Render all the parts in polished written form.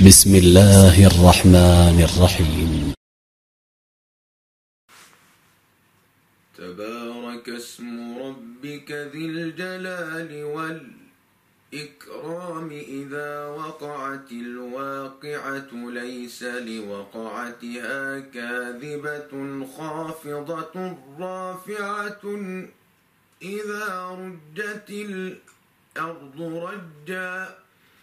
بسم الله الرحمن الرحيم. تبارك اسم ربك ذي الجلال والإكرام. إذا وقعت الواقعة ليس لوقعتها كاذبة خافضة رافعة. إذا رجت الأرض رجا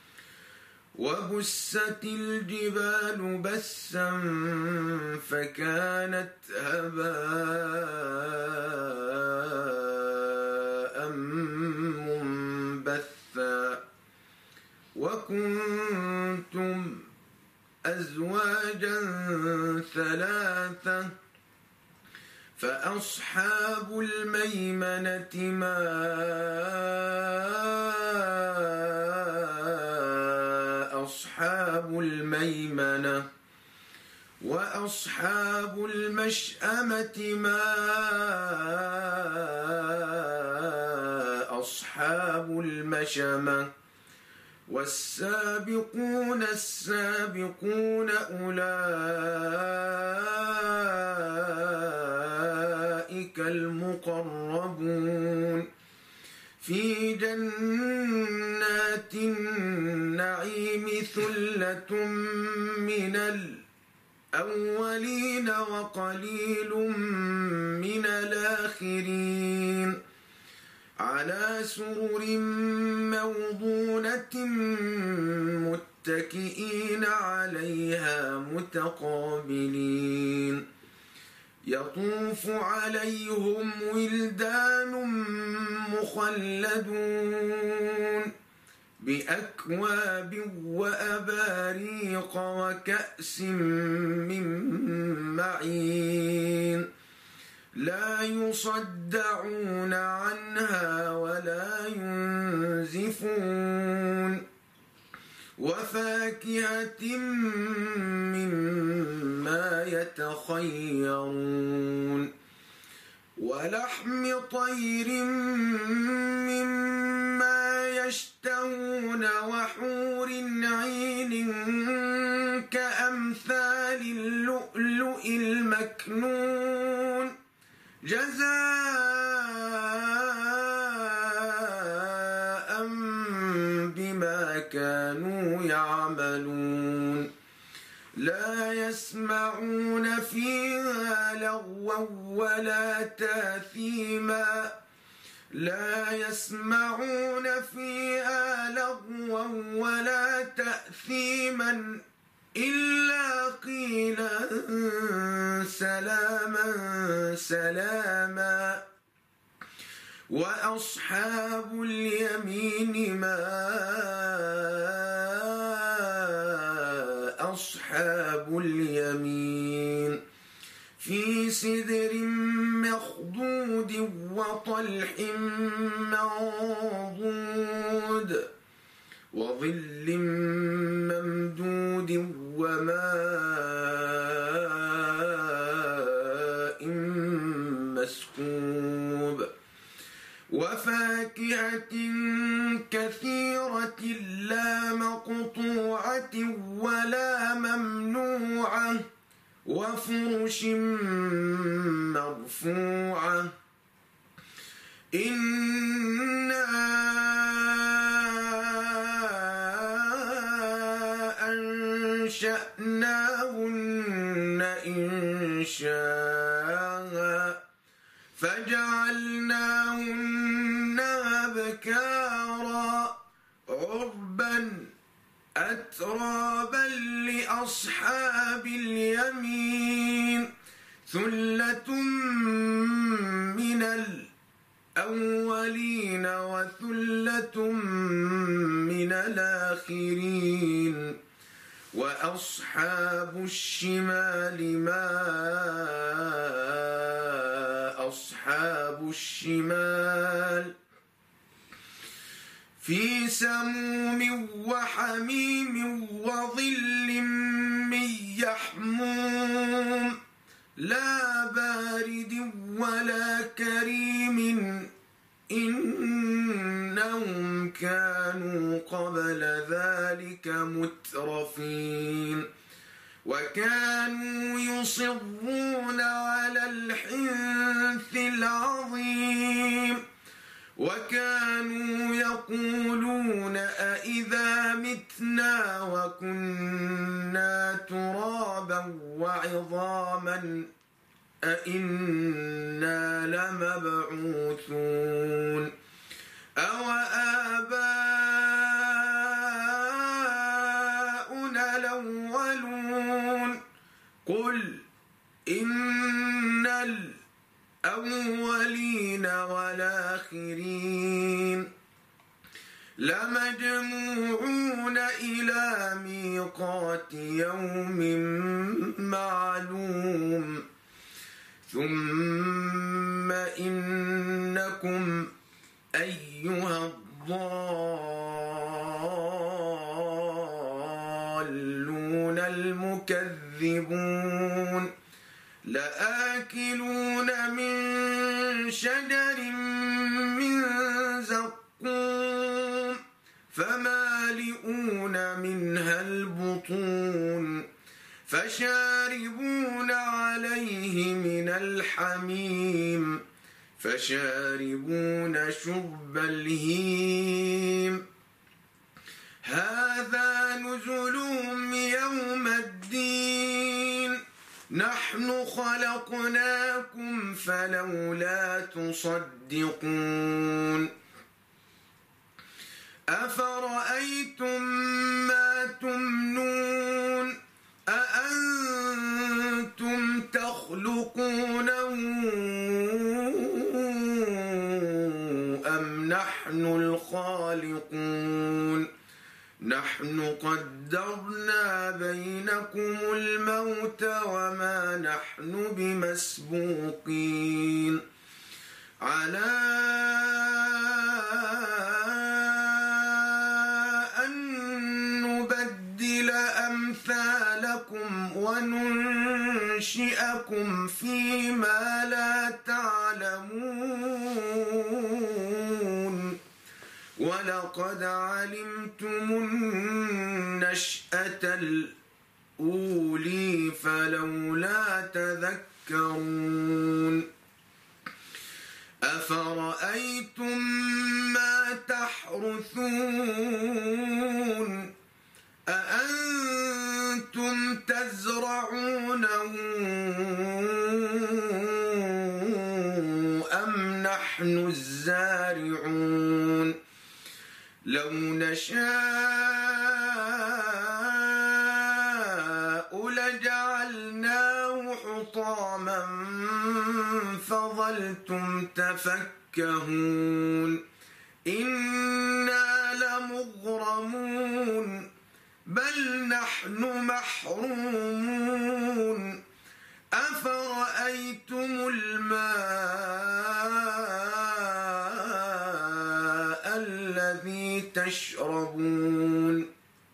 وبست الجبال بسا فكانت هباء منبثا. وكنتم أزواجا ثلاثة فأصحاب الميمنة ما أصحاب الميمنة وأصحاب المشأمة ما أصحاب المشأمة. والسابقون السابقون أولئك المقربون في جنات النعيم. ثلة من الأولين وقليل من الآخرين. على سرر موضونة متكئين عليها متقابلين. يطوف عليهم ولدان مخلدون بأكواب وأباريق وكأس من معين. لا يصدعون عنها ولا ينزفون. وفاكهة مما يتخيرون. ولحم طير مما يشتهون. وحور عين كأمثال اللؤلؤ المكنون جزاء بما كانوا يعملون. لا يسمعون فيها لغوا ولا تأثيما. لا يسمعون فيها لغوا ولا تأثيما إلا قيلا سلاما سلاما. وأصحاب اليمين ما أصحاب اليمين. في سدر مخضود وطلح منضود وظل ممدود وماء مسكوب. وفاكهة كثيرة لا مقطوعة ولا ممنوعة. وفرش مرفوعة. إنا أنشأناهن إنشاء فجعلناهن أبكارا عربا أترابا لأصحاب اليمين. ثلة من الأولين وثلة من الآخرين. وأصحاب الشمال ما أصحاب الشمال. في سموم وحميم وظل من يحموم لا بارد ولا كريم. إنهم كانوا قبل ذلك مترفين. الصافين وكانوا يصرون على الحنث العظيم وكانوا يقولون أإذا متنا وكنا ترابا وعظاما أإنا لمبعوثون أوآباؤنا الأولون قل إن الأولين والآخرين لمجموعون إلى ميقات يوم معلوم ثم إنكم أيها الضالون المكذبون لآكلون من شجر من زقوم فمالئون منها البطون فشاربون عليه من الحميم فشاربون شرب الهيم هذا نزلهم يوم الدين نحن خلقناكم فلولا تصدقون أفرأيتم ما تمنون أأنتم تخلقونه أم نحن الخالقون نحن قدرنا بينكم الموت وما نحن بمسبوقين على أن نبدل أمثالكم وننشئكم فيما لا تعلمون ولقد علمتم النشأة الأولى فلولا تذكرون أفرأيتم ما تحرثون أأنتم تزرعونه أم نحن الزارعون لو نشاء لجعلناه حطاما فظلتم تفكهون إنا لمغرمون بل نحن محرومون أفرأيتم الماء الذي تشربون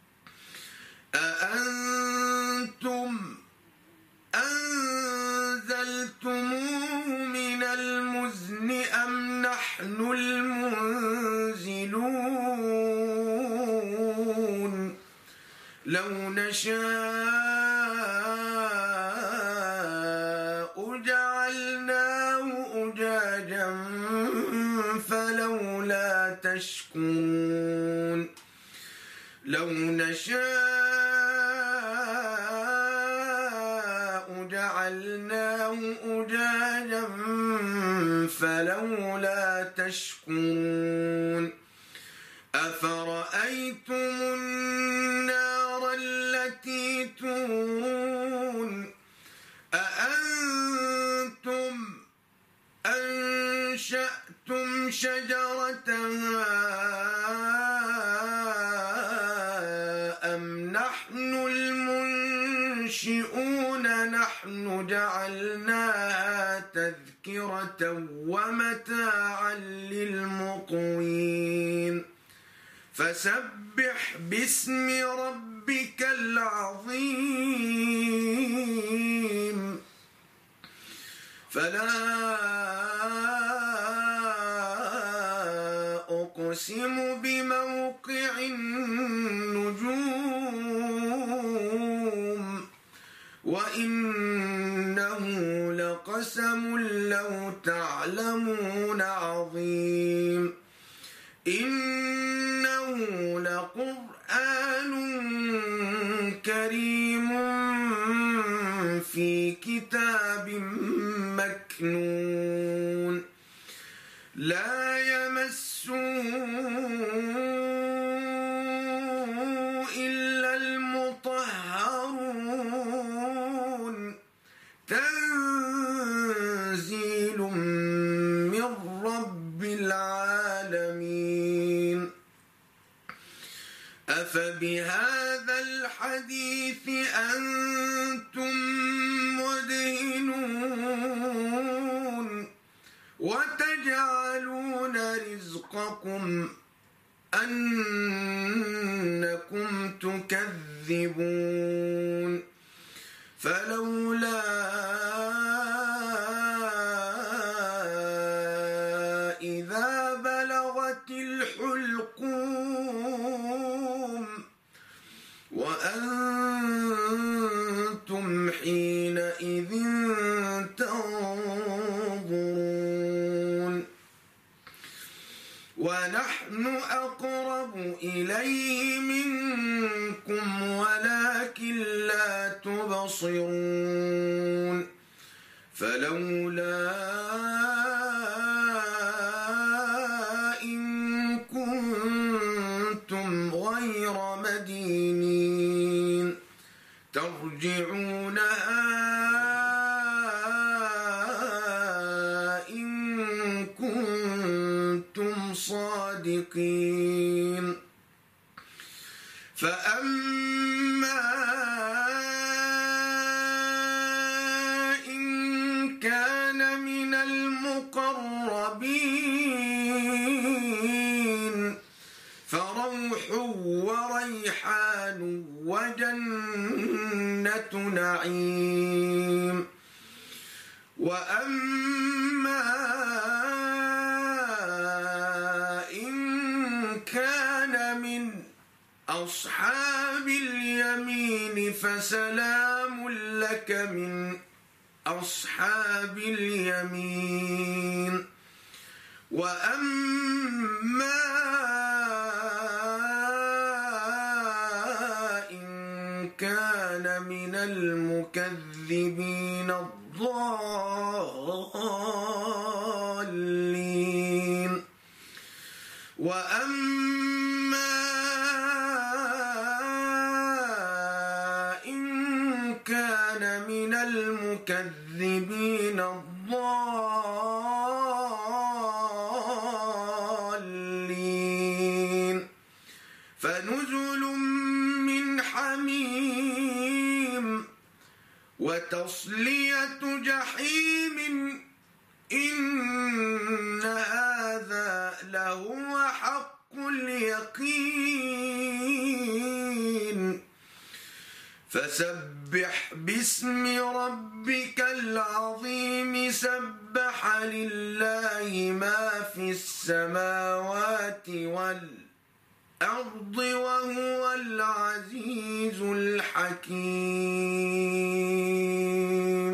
أأنتم أنزلتموه من المزن أم نحن المنزلون لو نشاء جعلناه أجاجا فلولا تشكرون لو نشاء جعلناه أجاجا فلولا تشكرون أفرأيتم النار التي تورون أأنتم أنشأتم شجرتها أم نحن المنشئون نحن جعلناها تذكرة ومتاعا للمقوين فسبح باسم ربك العظيم فلا أقسم بموقع النجوم وإنه لقسم لو تعلمون عظيم إنه لقرآن كريم في كتاب مكنون لا يمسه إلا المطهرون تنزيل من رب العالمين أفبهذا الحديث أنتم مدهنون وتجعلون رزقكم أنكم تكذبون فلولا إذا بلغت الحلقوم وأنتم حينئذ تنظرون ونحن أقرب إليه منكم ولكن لا تبصرون فلولا إن كنتم غير مدينين ترجعونها إن كنتم صادقين فأما إن كان من المقربين فروح وريحان وجنة نعيم وأما إن كان من أصحاب اليمين فسلام لك من أصحاب اليمين وأما إن كان من المكذبين الضالين وأما إن كان من المكذبين الضالين فنزل من حميم وتصلية جحيم إن هذا لهو حق اليقين فسبح باسم ربك العظيم سبح لله ما في السماوات والأرض وهو العزيز الحكيم